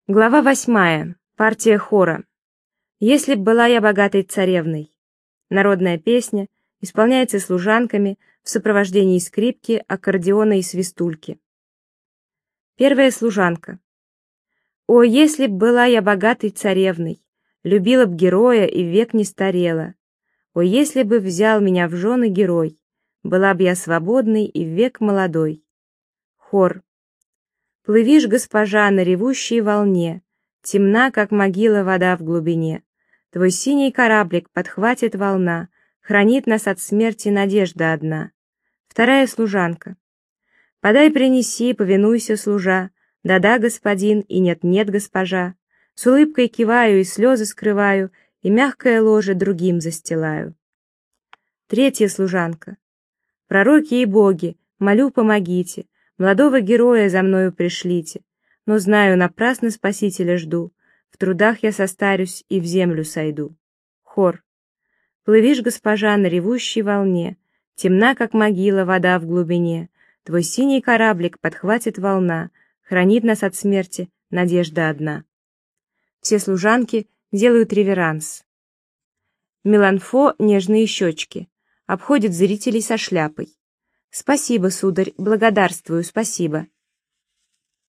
Глава 8. Партия хора. «Если б была я богатой царевной». Народная песня исполняется служанками в сопровождении скрипки, аккордеона и свистульки. Первая служанка. «О, если б была я богатой царевной, любила б героя и век не старела. О, если бы взял меня в жены герой, была б я свободной и век молодой». Хор. Плывишь, госпожа, на ревущей волне, темна, как могила вода в глубине. Твой синий кораблик подхватит волна, хранит нас от смерти надежда одна. Вторая служанка. Подай, принеси, повинуйся, служа, да-да, господин, и нет-нет, госпожа. С улыбкой киваю и слезы скрываю, и мягкое ложе другим застилаю. Третья служанка. Пророки и боги, молю, помогите, молодого героя за мною пришлите, но знаю, напрасно спасителя жду, в трудах я состарюсь и в землю сойду. Хор. Плывишь, госпожа, на ревущей волне, темна, как могила, вода в глубине, твой синий кораблик подхватит волна, хранит нас от смерти надежда одна. Все служанки делают реверанс. Меланфо нежные щечки, обходит зрителей со шляпой. «Спасибо, сударь, благодарствую, спасибо».